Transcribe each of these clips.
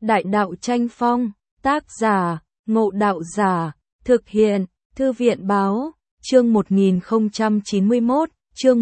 Đại đạo tranh phong, tác giả, Ngộ Đạo Giả, thực hiện, Thư viện báo, chương 1091, chương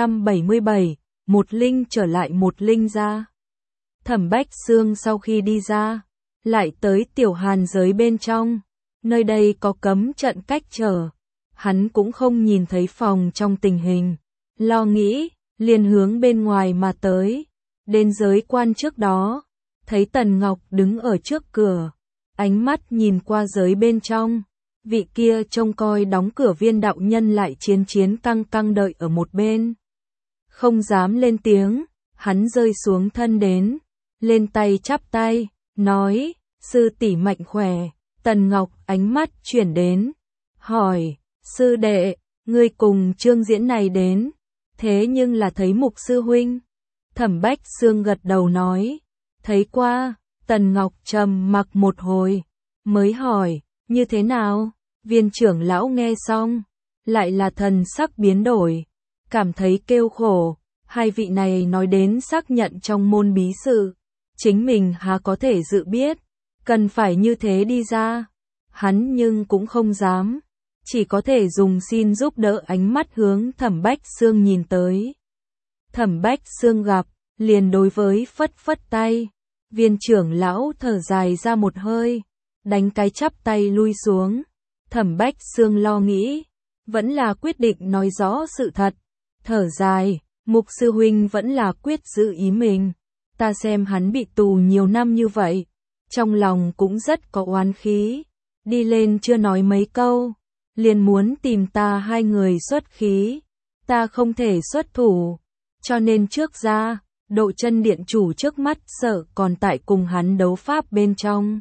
177, một linh trở lại một linh ra. Thẩm Bách Xương sau khi đi ra, lại tới tiểu hàn giới bên trong, nơi đây có cấm trận cách trở, hắn cũng không nhìn thấy phòng trong tình hình, lo nghĩ, liền hướng bên ngoài mà tới, đến giới quan trước đó, thấy Tần Ngọc đứng ở trước cửa, ánh mắt nhìn qua giới bên trong, vị kia trông coi đóng cửa viên đạo nhân lại chiến căng căng đợi ở một bên. Không dám lên tiếng, hắn rơi xuống thân đến, lên tay chắp tay, nói, sư tỷ mạnh khỏe. Tần Ngọc ánh mắt chuyển đến, hỏi, sư đệ, ngươi cùng Trương Diễn này đến, thế nhưng là thấy Mục sư huynh. Thẩm Bách Xương gật đầu nói, thấy qua. Tần Ngọc trầm mặc một hồi, mới hỏi, như thế nào? Viên trưởng lão nghe xong, lại là thần sắc biến đổi, cảm thấy kêu khổ, hai vị này nói đến xác nhận trong môn bí sự, chính mình há có thể dự biết, cần phải như thế đi ra, hắn nhưng cũng không dám, chỉ có thể dùng xin giúp đỡ ánh mắt hướng Thẩm Bách Xương nhìn tới. Thẩm Bách Xương gặp, liền đối với phất tay, viên trưởng lão thở dài ra một hơi, đánh cái chắp tay lui xuống. Thẩm Bách Xương lo nghĩ, vẫn là quyết định nói rõ sự thật, thở dài, Mục sư huynh vẫn là quyết giữ ý mình, ta xem hắn bị tù nhiều năm như vậy, trong lòng cũng rất có oán khí, đi lên chưa nói mấy câu, liền muốn tìm ta hai người xuất khí, ta không thể xuất thủ, cho nên trước ra, Độ Chân điện chủ trước mắt sợ còn tại cùng hắn đấu pháp bên trong.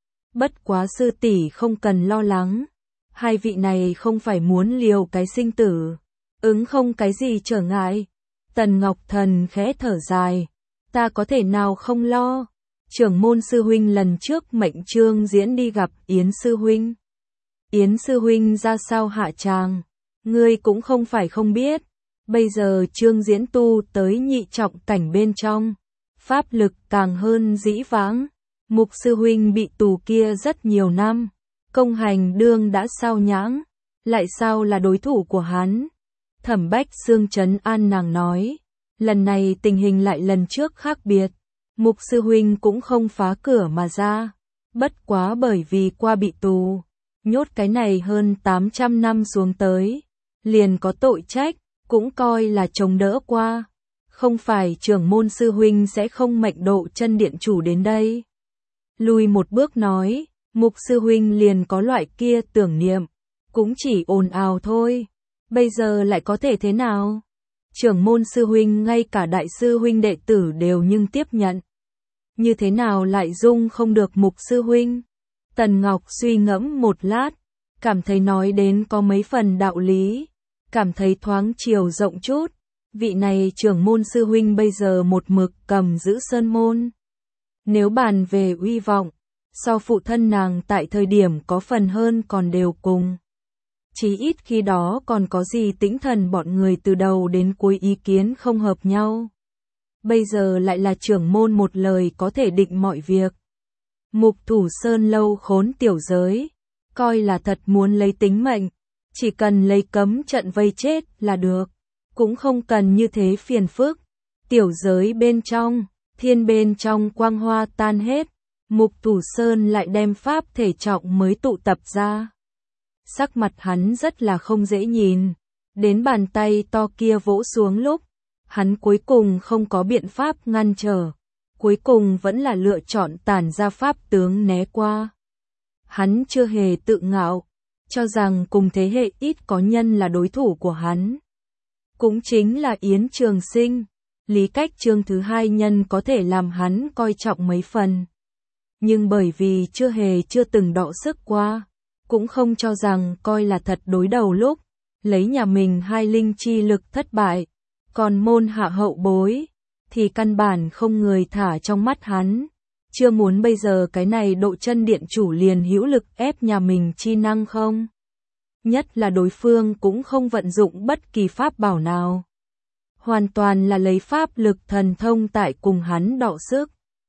Bất quá sư tỷ không cần lo lắng, hai vị này không phải muốn liều cái sinh tử, ứng không cái gì trở ngại. Tần Ngọc Thần khẽ thở dài, ta có thể nào không lo, trưởng môn sư huynh lần trước mệnh Trương Diễn đi gặp Yến sư huynh. Yến sư huynh ra sao hạ tràng, ngươi cũng không phải không biết, bây giờ Trương Diễn tu tới nhị trọng cảnh bên trong, pháp lực càng hơn dĩ vãng, Mục sư huynh bị tù kia rất nhiều năm, công hành đương đã sao nhãng, lại sao là đối thủ của hắn. Thẩm Bách Xương trấn an nàng nói, lần này tình hình lại lần trước khác biệt, Mục sư huynh cũng không phá cửa mà ra, bất quá bởi vì qua bị tù, nhốt cái này hơn 800 năm xuống tới, liền có tội trách, cũng coi là chống đỡ qua, không phải trưởng môn sư huynh sẽ không mệnh Độ Chân điện chủ đến đây. Lùi một bước nói, Mục sư huynh liền có loại kia tưởng niệm, cũng chỉ ồn ào thôi, bây giờ lại có thể thế nào? Trưởng môn sư huynh ngay cả đại sư huynh đệ tử đều nhưng tiếp nhận. Như thế nào lại dung không được Mục sư huynh? Tần Ngọc suy ngẫm một lát, cảm thấy nói đến có mấy phần đạo lý, cảm thấy thoáng chiều rộng chút, vị này trưởng môn sư huynh bây giờ một mực cầm giữ sơn môn. Nếu bàn về uy vọng, so phụ thân nàng tại thời điểm có phần hơn còn đều cùng. Chí ít khi đó còn có gì Tĩnh Thần bọn người từ đầu đến cuối ý kiến không hợp nhau. Bây giờ lại là trưởng môn một lời có thể định mọi việc. Mục Thủ Sơn lâu khốn tiểu giới, coi là thật muốn lấy tính mệnh, chỉ cần lấy cấm trận vây chết là được, cũng không cần như thế phiền phức. Tiểu giới bên trong, thiên bên trong quang hoa tan hết, Mục Thủ Sơn lại đem pháp thể trọng mới tụ tập ra. Sắc mặt hắn rất là không dễ nhìn, đến bàn tay to kia vỗ xuống lúc, hắn cuối cùng không có biện pháp ngăn trở, cuối cùng vẫn là lựa chọn tản ra pháp tướng né qua. Hắn chưa hề tự ngạo, cho rằng cùng thế hệ ít có nhân là đối thủ của hắn. Cũng chính là Yến Trường Sinh, Lý Cách Chương thứ hai nhân có thể làm hắn coi trọng mấy phần. Nhưng bởi vì chưa từng đọ sức qua, cũng không cho rằng coi là thật đối đầu lúc, lấy nhà mình hai linh chi lực thất bại, còn môn hạ hậu bối, thì căn bản không người thả trong mắt hắn. Chưa muốn bây giờ cái này Độ Chân điện chủ liền hữu lực ép nhà mình chi năng không? Nhất là đối phương cũng không vận dụng bất kỳ pháp bảo nào. Hoàn toàn là lấy pháp lực thần thông tại cùng hắn đọ sức.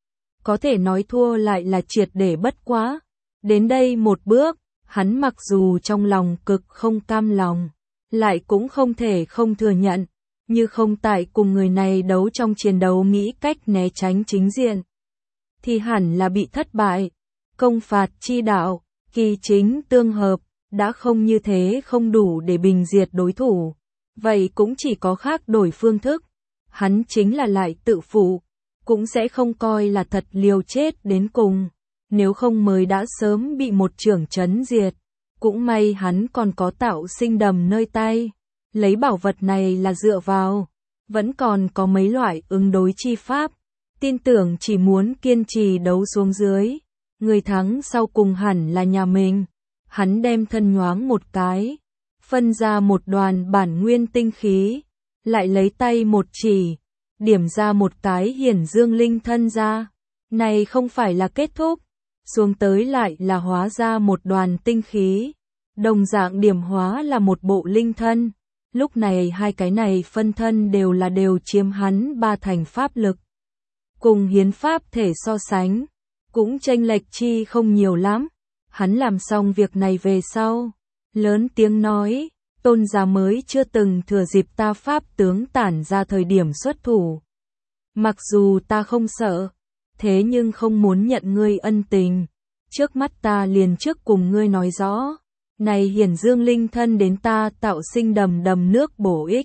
có thể nói thua lại là triệt để bất quá. Đến đây một bước, hắn mặc dù trong lòng cực không cam lòng, lại cũng không thể không thừa nhận, như không tại cùng người này đấu trong chiến đấu nghĩ cách né tránh chính diện, thì hẳn là bị thất bại. Công phạt chi đạo, kỳ chính tương hợp, đã không như thế không đủ để bình diệt đối thủ, vậy cũng chỉ có khác đổi phương thức. Hắn chính là lại tự phụ, cũng sẽ không coi là thật liều chết đến cùng, nếu không mới đã sớm bị một trưởng trấn diệt. Cũng may hắn còn có tạo sinh đầm nơi tay, lấy bảo vật này là dựa vào, vẫn còn có mấy loại ứng đối chi pháp, tin tưởng chỉ muốn kiên trì đấu xuống dưới, người thắng sau cùng hẳn là nhà mình. Hắn đem thân nhoáng một cái, phân ra một đoàn bản nguyên tinh khí, lại lấy tay một chỉ, điểm ra một cái hiển dương linh thân ra. Này không phải là kết thúc, xuống tới lại là hóa ra một đoàn tinh khí, đồng dạng điểm hóa là một bộ linh thân. Lúc này hai cái này phân thân đều chiếm hắn 3 thành pháp lực. Cùng hiến pháp thể so sánh, cũng chênh lệch chi không nhiều lắm. Hắn làm xong việc này về sau, lớn tiếng nói, tôn giả mới chưa từng thừa dịp ta pháp tướng tản ra thời điểm xuất thủ. Mặc dù ta không sợ, thế nhưng không muốn nhận ngươi ân tình, trước mắt ta liền trước cùng ngươi nói rõ, này hiển dương linh thân đến ta tạo sinh đầm nước bổ ích.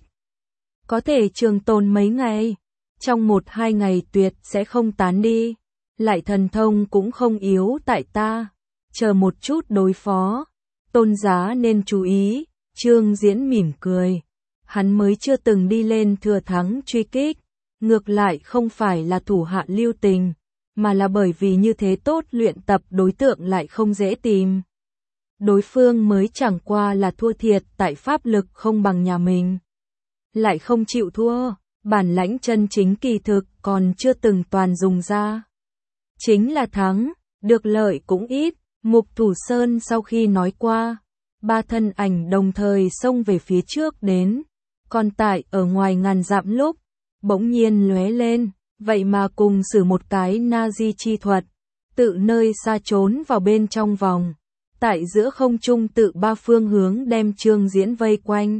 Có thể trường tồn mấy ngày, trong 1-2 ngày tuyệt sẽ không tán đi, lại thần thông cũng không yếu tại ta. Chờ một chút đối phó, tôn giá nên chú ý. Trương Diễn mỉm cười, hắn mới chưa từng đi lên thừa thắng truy kích, ngược lại không phải là thủ hạ lưu tình, mà là bởi vì như thế tốt luyện tập đối tượng lại không dễ tìm. Đối phương mới chẳng qua là thua thiệt tại pháp lực không bằng nhà mình, lại không chịu thua, bản lãnh chân chính kỳ thực còn chưa từng toàn dùng ra. Chính là thắng, được lợi cũng ít. Mục Thủ Sơn sau khi nói qua, 3 thân ảnh đồng thời xông về phía trước đến, còn tại ở ngoài ngàn dặm lúc, bỗng nhiên lóe lên, vậy mà cùng sử một cái na di chi thuật, tự nơi xa trốn vào bên trong vòng, tại giữa không trung tự 3 phương hướng đem Trương Diễn vây quanh.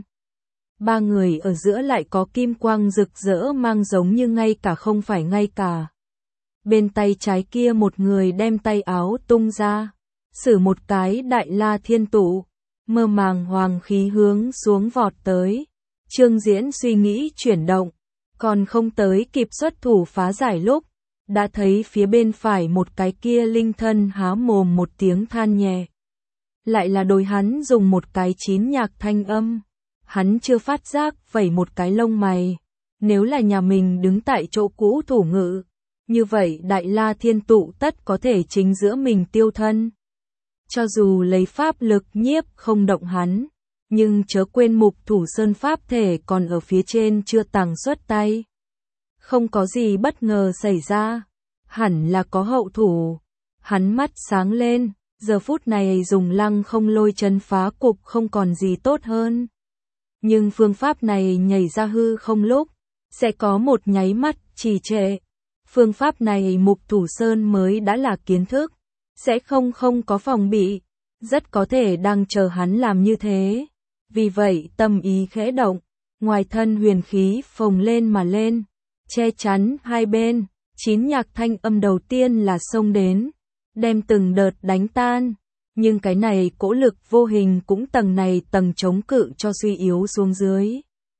3 người ở giữa lại có kim quang rực rỡ mang giống như ngay cả không phải ngay cả. Bên tay trái kia một người đem tay áo tung ra, sử một cái đại la thiên tụ, mơ màng hoàng khí hướng xuống vọt tới. Trương Diễn suy nghĩ chuyển động, còn không tới kịp xuất thủ phá giải lúc, đã thấy phía bên phải một cái kia linh thân há mồm một tiếng than nhẹ. Lại là đối hắn dùng một cái chín nhạc thanh âm, hắn chưa phát giác vẩy một cái lông mày. Nếu là nhà mình đứng tại chỗ cũ thủ ngự, như vậy đại la thiên tụ tất có thể chính giữa mình tiêu thân. Cho dù lấy pháp lực nhiếp không động hắn, nhưng chớ quên Mục Thủ Sơn pháp thể còn ở phía trên chưa tàng xuất tay. Không có gì bất ngờ xảy ra, hẳn là có hậu thủ. Hắn mắt sáng lên, giờ phút này dùng lăng không lôi chân phá cục không còn gì tốt hơn. Nhưng phương pháp này nhảy ra hư không lúc, sẽ có một nháy mắt trì trệ. Phương pháp này Mục Thủ Sơn mới đã là kiến thức, sẽ không có phòng bị, rất có thể đang chờ hắn làm như thế. Vì vậy tâm ý khẽ động, ngoài thân huyền khí phồng lên mà lên, che chắn hai bên. 9 nhạc thanh âm đầu tiên là xông đến, đem từng đợt đánh tan, nhưng cái này cỗ lực vô hình cũng tầng này tầng chống cự cho suy yếu xuống dưới.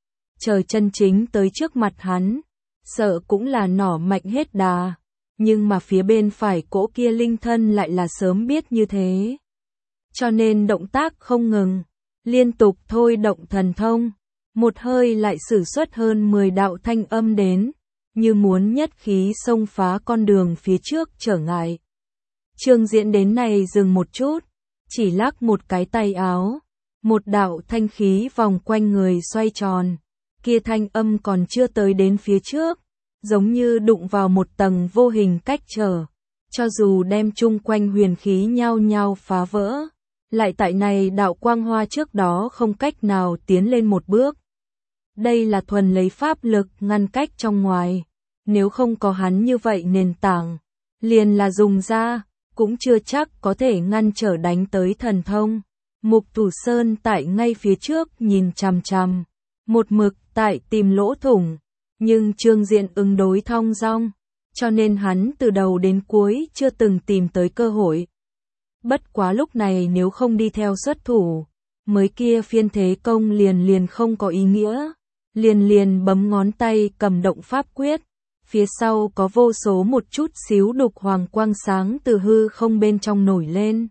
Chờ chân chính tới trước mặt hắn, sợ cũng là nỏ mạnh hết đà, nhưng mà phía bên phải cỗ kia linh thân lại là sớm biết như thế. Cho nên động tác không ngừng, liên tục thôi động thần thông, một hơi lại sử xuất hơn 10 đạo thanh âm đến, như muốn nhất khí xông phá con đường phía trước trở ngại. Trương Diễn đến này dừng một chút, chỉ lắc một cái tay áo, một đạo thanh khí vòng quanh người xoay tròn, kia thanh âm còn chưa tới đến phía trước, giống như đụng vào một tầng vô hình cách trở, cho dù đem chung quanh huyền khí nhao nhao phá vỡ, lại tại này đạo quang hoa trước đó không cách nào tiến lên một bước. Đây là thuần lấy pháp lực ngăn cách trong ngoài, nếu không có hắn như vậy nền tảng, liền là dùng ra, cũng chưa chắc có thể ngăn trở đánh tới thần thông. Mục Thủ Sơn tại ngay phía trước nhìn chằm chằm, một mực tại tìm lỗ thủng, nhưng Trương Diễn ứng đối thong dong, cho nên hắn từ đầu đến cuối chưa từng tìm tới cơ hội. Bất quá lúc này nếu không đi theo xuất thủ, mới kia phiên thế công liền không có ý nghĩa, liền bấm ngón tay cầm động pháp quyết, phía sau có vô số một chút xíu đục hoàng quang sáng từ hư không bên trong nổi lên.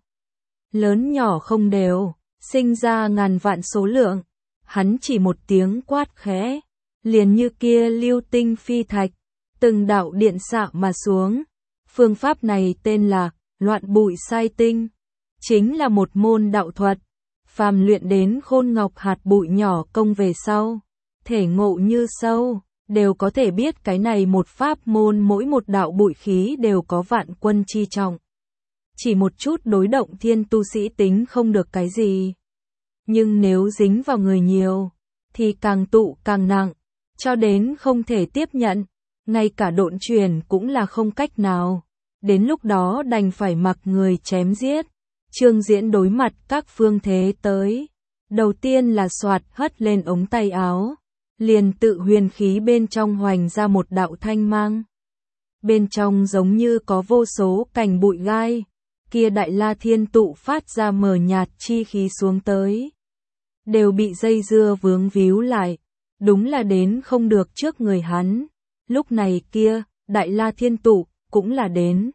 Lớn nhỏ không đều, sinh ra ngàn vạn số lượng, hắn chỉ một tiếng quát khẽ, liền như kia lưu tinh phi thạch, từng đạo điện xạ mà xuống. Phương pháp này tên là loạn bụi sai tinh, chính là một môn đạo thuật, phàm luyện đến khôn ngọc hạt bụi nhỏ công về sau, thể ngộ như sâu, đều có thể biết cái này một pháp môn mỗi một đạo bụi khí đều có vạn quân chi trọng. Chỉ một chút đối động thiên tu sĩ tính không được cái gì. Nhưng nếu dính vào người nhiều, thì càng tụ càng nặng, cho đến không thể tiếp nhận, ngay cả độn truyền cũng là không cách nào. Đến lúc đó đành phải mặc người chém giết. Trương Diễn đối mặt các phương thế tới. Đầu tiên là soạt hất lên ống tay áo, liền tự huyền khí bên trong hoành ra một đạo thanh mang. Bên trong giống như có vô số cành bụi gai, kia đại la thiên tụ phát ra mờ nhạt chi khí xuống tới. Đều bị dây dưa vướng víu lại, đúng là đến không được trước người hắn. Lúc này kia, đại la thiên tụ, cũng là đến.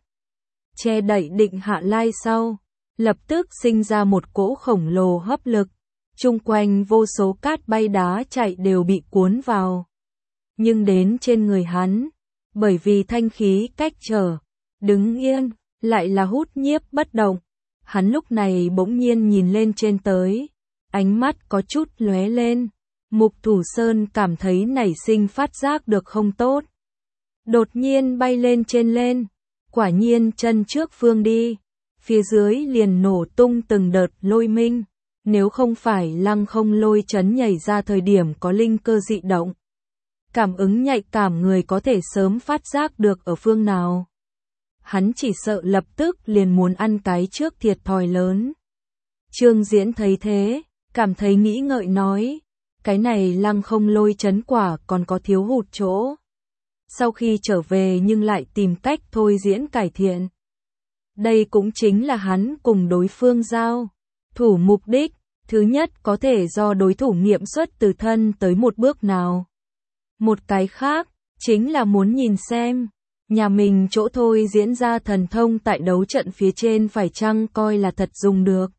Che đậy định hạ lai sau, lập tức sinh ra một cỗ khổng lồ hấp lực. Chung quanh vô số cát bay đá chạy đều bị cuốn vào. Nhưng đến trên người hắn, bởi vì thanh khí cách trở, đứng yên, lại là hút nhiếp bất động. Hắn lúc này bỗng nhiên nhìn lên trên tới, ánh mắt có chút lóe lên. Mục Thủ Sơn cảm thấy nảy sinh phát giác được không tốt. Đột nhiên bay lên trên lên, quả nhiên chân trước phương đi, phía dưới liền nổ tung từng đợt lôi minh. Nếu không phải lăng không lôi chấn nhảy ra thời điểm có linh cơ dị động, cảm ứng nhạy cảm người có thể sớm phát giác được ở phương nào. Hắn chỉ sợ lập tức liền muốn ăn cái trước thiệt thòi lớn. Trương Diễn thấy thế, cảm thấy nghĩ ngợi nói, cái này lăng không lôi chấn quả còn có thiếu hụt chỗ. Sau khi trở về nhưng lại tìm cách thôi diễn cải thiện. Đây cũng chính là hắn cùng đối phương giao thủ mục đích, thứ nhất có thể do đối thủ nghiệm xuất từ thân tới một bước nào. Một cái khác, chính là muốn nhìn xem, nhà mình chỗ thôi diễn ra thần thông tại đấu trận phía trên phải chăng coi là thật dùng được.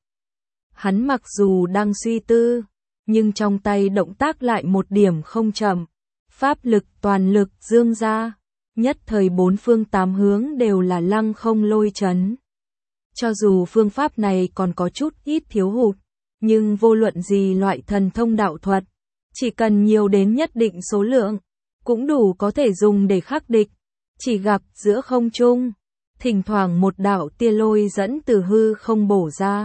Hắn mặc dù đang suy tư, nhưng trong tay động tác lại một điểm không chậm, pháp lực toàn lực dương ra, nhất thời bốn phương tám hướng đều là lăng không lôi chấn. Cho dù phương pháp này còn có chút ít thiếu hụt, nhưng vô luận gì loại thần thông đạo thuật, chỉ cần nhiều đến nhất định số lượng, cũng đủ có thể dùng để khắc địch. Chỉ gặp giữa không trung, thỉnh thoảng một đạo tia lôi dẫn từ hư không bổ ra,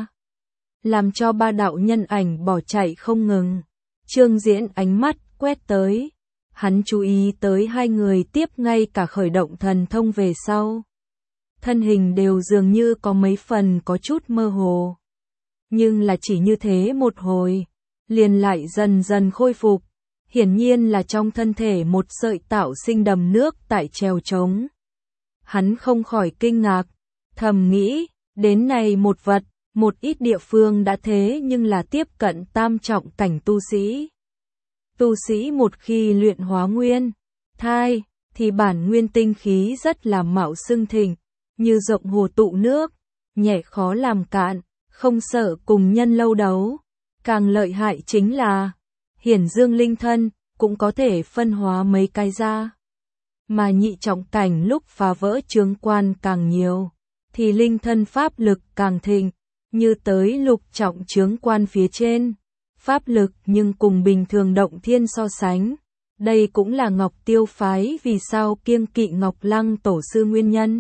làm cho ba đạo nhân ảnh bỏ chạy không ngừng. Trương Diễn ánh mắt quét tới, hắn chú ý tới hai người tiếp ngay cả khởi động thần thông về sau. Thân hình đều dường như có mấy phần có chút mơ hồ. Nhưng là chỉ như thế một hồi, liền lại dần dần khôi phục. Hiển nhiên là trong thân thể một sợi tạo sinh đầm nước tại trèo trống. Hắn không khỏi kinh ngạc, thầm nghĩ, đến này một vật, một ít địa phương đã thế nhưng là tiếp cận tam trọng cảnh tu sĩ. Tu sĩ một khi luyện hóa nguyên, thai, thì bản nguyên tinh khí rất là mạo xưng thịnh, như rộng hồ tụ nước, nhẹ khó làm cạn, không sợ cùng nhân lâu đấu. Càng lợi hại chính là, hiển dương linh thân, cũng có thể phân hóa mấy cái ra. Mà nhị trọng cảnh lúc phá vỡ chướng quan càng nhiều, thì linh thân pháp lực càng thịnh, như tới lục trọng chướng quan phía trên. Pháp lực nhưng cùng bình thường động thiên so sánh. Đây cũng là Ngọc Tiêu phái vì sao kiêng kỵ Ngọc Lăng tổ sư nguyên nhân.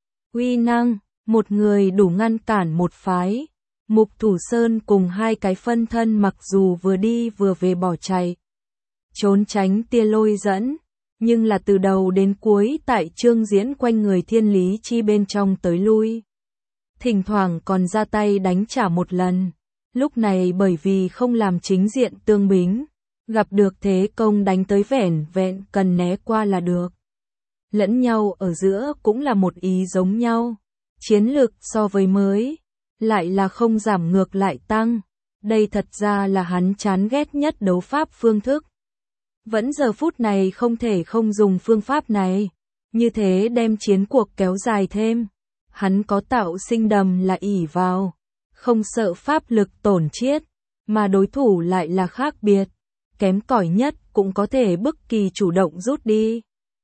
Uy năng, một người đủ ngăn cản một phái. Mục Thủ Sơn cùng hai cái phân thân mặc dù vừa đi vừa về bỏ chạy, trốn tránh tia lôi dẫn, nhưng là từ đầu đến cuối tại Trương Diễn quanh người Thiên Lý Chi bên trong tới lui. Thỉnh thoảng còn ra tay đánh trả một lần. Lúc này bởi vì không làm chính diện tương bính, gặp được thế công đánh tới vẻn vẹn cần né qua là được. Lẫn nhau ở giữa cũng là một ý giống nhau. Chiến lược so với mới, lại là không giảm ngược lại tăng. Đây thật ra là hắn chán ghét nhất đấu pháp phương thức. Vẫn giờ phút này không thể không dùng phương pháp này. Như thế đem chiến cuộc kéo dài thêm. Hắn có tạo sinh đầm là ỷ vào. Không sợ pháp lực tổn chiết. Mà đối thủ lại là khác biệt. Kém cỏi nhất cũng có thể bức kỳ chủ động rút đi.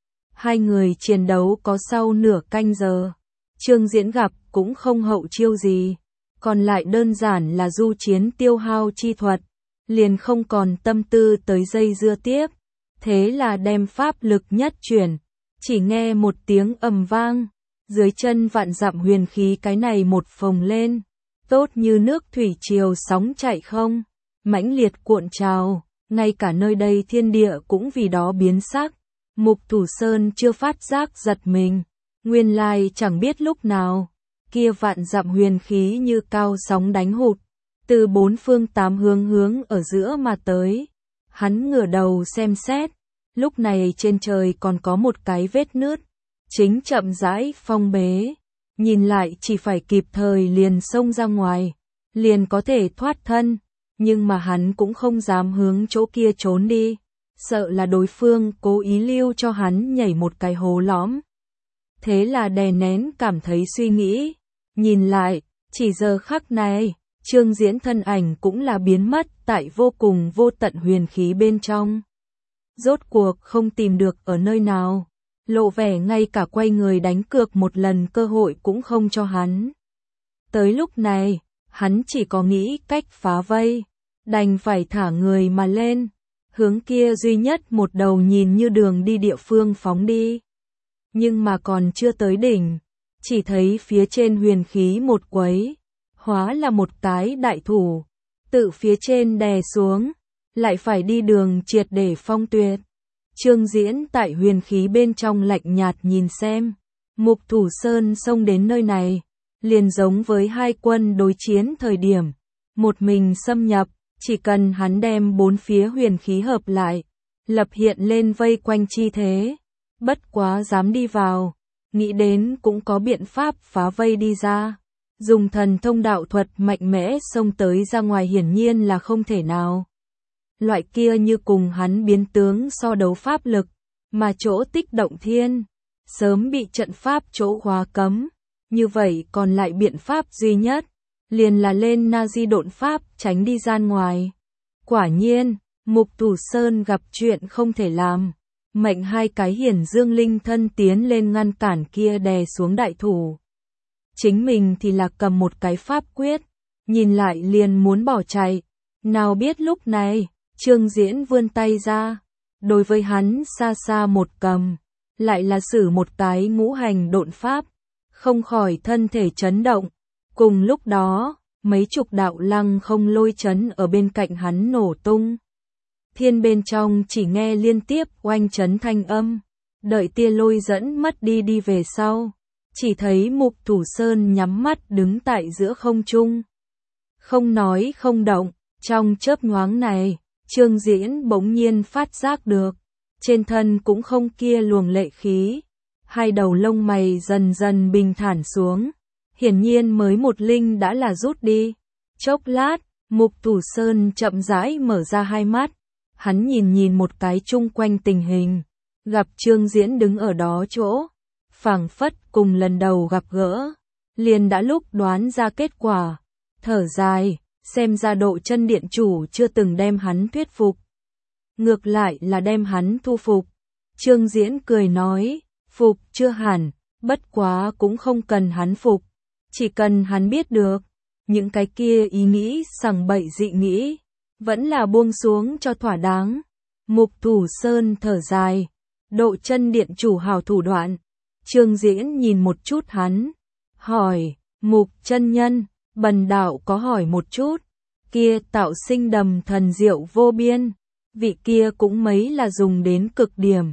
Hai người chiến đấu có sau nửa canh giờ. Trương Diễn gặp cũng không hậu chiêu gì. Còn lại đơn giản là du chiến tiêu hao chi thuật. Liền không còn tâm tư tới dây dưa tiếp. Thế là đem pháp lực nhất chuyển. Chỉ nghe một tiếng ầm vang. Dưới chân vạn dặm huyền khí cái này một phồng lên. Tốt như nước thủy triều sóng chạy không. Mãnh liệt cuộn trào. Ngay cả nơi đây thiên địa cũng vì đó biến sắc. Mục Thủ Sơn chưa phát giác giật mình. Nguyên lai chẳng biết lúc nào. Kia vạn dặm huyền khí như cao sóng đánh hụt. Từ bốn phương tám hướng ở giữa mà tới. Hắn ngửa đầu xem xét. Lúc này trên trời còn có một cái vết nứt. Chính chậm rãi phong bế. Nhìn lại chỉ phải kịp thời liền xông ra ngoài. Liền có thể thoát thân. Nhưng mà hắn cũng không dám hướng chỗ kia trốn đi. Sợ là đối phương cố ý lưu cho hắn nhảy một cái hố lõm. Thế là đè nén cảm thấy suy nghĩ. Nhìn lại, chỉ giờ khắc này, Trương Diễn thân ảnh cũng là biến mất tại vô cùng vô tận huyền khí bên trong. Rốt cuộc không tìm được ở nơi nào. Lộ vẻ ngay cả quay người đánh cược một lần cơ hội cũng không cho hắn. Tới lúc này, hắn chỉ có nghĩ cách phá vây. Đành phải thả người mà lên. Hướng kia duy nhất một đầu nhìn như đường đi địa phương phóng đi. Nhưng mà còn chưa tới đỉnh. Chỉ thấy phía trên huyền khí một quấy. Hóa là một cái đại thủ. Tự phía trên đè xuống. Lại phải đi đường triệt để phong tuyệt. Trương Diễn tại huyền khí bên trong lạnh nhạt nhìn xem. Mục Thủ Sơn xông đến nơi này. Liền giống với hai quân đối chiến thời điểm. Một mình xâm nhập. Chỉ cần hắn đem bốn phía huyền khí hợp lại. Lập hiện lên vây quanh chi thế. Bất quá dám đi vào. Nghĩ đến cũng có biện pháp phá vây đi ra. Dùng thần thông đạo thuật mạnh mẽ xông tới ra ngoài hiển nhiên là không thể nào. Loại kia như cùng hắn biến tướng so đấu pháp lực. Mà chỗ tích động thiên. Sớm bị trận pháp chỗ khóa cấm. Như vậy còn lại biện pháp duy nhất. Liền là lên na di độn pháp tránh đi gian ngoài. Quả nhiên, Mục Thủ Sơn gặp chuyện không thể làm. Mệnh hai cái hiển dương linh thân tiến lên ngăn cản kia đè xuống đại thủ. Chính mình thì là cầm một cái pháp quyết. Nhìn lại liền muốn bỏ chạy. Nào biết lúc này, Trương Diễn vươn tay ra. Đối với hắn xa xa một cầm. Lại là sử một cái ngũ hành độn pháp. Không khỏi thân thể chấn động. Cùng lúc đó, mấy chục đạo lăng không lôi chấn ở bên cạnh hắn nổ tung. Thiên bên trong chỉ nghe liên tiếp oanh chấn thanh âm. Đợi tia lôi dẫn mất đi về sau. Chỉ thấy Mục Thủ Sơn nhắm mắt đứng tại giữa không trung. Không nói không động. Trong chớp nhoáng này, Trương Diễn bỗng nhiên phát giác được. Trên thân cũng không kia luồng lệ khí. Hai đầu lông mày dần dần bình thản xuống. Hiển nhiên mới một linh đã là rút đi. Chốc lát, Mục Thủ Sơn chậm rãi mở ra hai mắt. Hắn nhìn một cái chung quanh tình hình. Gặp Trương Diễn đứng ở đó chỗ. Phảng phất cùng lần đầu gặp gỡ. Liền đã lúc đoán ra kết quả. Thở dài, xem ra Độ Chân Điện chủ chưa từng đem hắn thuyết phục. Ngược lại là đem hắn thu phục. Trương Diễn cười nói, phục chưa hẳn, bất quá cũng không cần hắn phục. Chỉ cần hắn biết được, những cái kia ý nghĩ sằng bậy dị nghĩ, vẫn là buông xuống cho thỏa đáng. Mục Thủ Sơn thở dài, Độ Chân Điện chủ hào thủ đoạn. Trương Diễn nhìn một chút hắn, hỏi, Mục chân nhân, bần đạo có hỏi một chút, kia tạo sinh đầm thần diệu vô biên, vị kia cũng mấy là dùng đến cực điểm,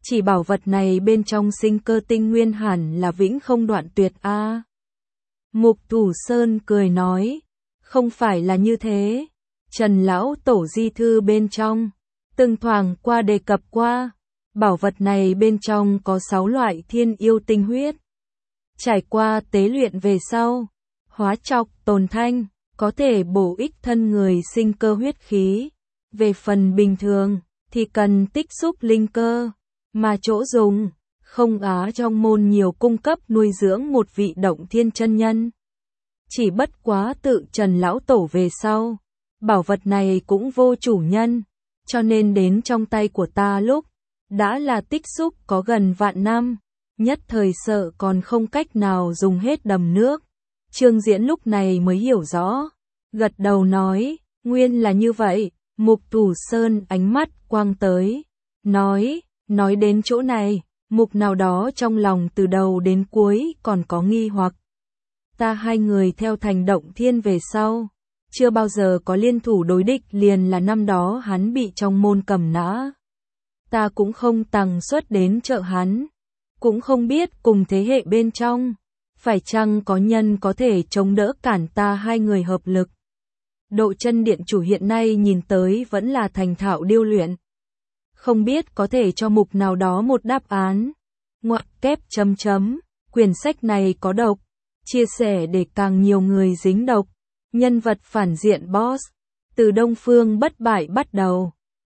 Chỉ bảo vật này bên trong sinh cơ tinh nguyên hẳn là vĩnh không đoạn tuyệt a. Mục Thủ Sơn cười nói, không phải là như thế. Trần Lão Tổ di thư bên trong, từng thoảng qua đề cập qua, bảo vật này bên trong có 6 loại thiên yêu tinh huyết. Trải qua tế luyện về sau, hóa trọc tồn thanh, có thể bổ ích thân người sinh cơ huyết khí. Về phần bình thường, thì cần tích xúc linh cơ, mà chỗ dùng, không á trong môn nhiều cung cấp nuôi dưỡng một vị động thiên chân nhân. Chỉ bất quá tự Trần Lão Tổ về sau, bảo vật này cũng vô chủ nhân, cho nên đến trong tay của ta lúc, đã là tích xúc có gần vạn năm, nhất thời sợ còn không cách nào dùng hết đầm nước. Trương Diễn lúc này mới hiểu rõ, gật đầu nói, nguyên là như vậy. Mục Thủ Sơn ánh mắt quang tới, nói đến chỗ này, mục nào đó trong lòng từ đầu đến cuối còn có nghi hoặc. Ta hai người theo thành động thiên về sau, chưa bao giờ có liên thủ đối địch, liền là năm đó hắn bị trong môn cầm nã. Ta cũng không tằng xuất đến trợ hắn, cũng không biết cùng thế hệ bên trong, phải chăng có nhân có thể chống đỡ cản ta hai người hợp lực. Độ Chân Điện chủ hiện nay nhìn tới vẫn là thành thạo điêu luyện. Không biết có thể cho mục nào đó một đáp án. Ngoặc kép chấm chấm, quyển sách này có độc, chia sẻ để càng nhiều người dính độc. Nhân vật phản diện boss, từ Đông Phương Bất Bại bắt đầu.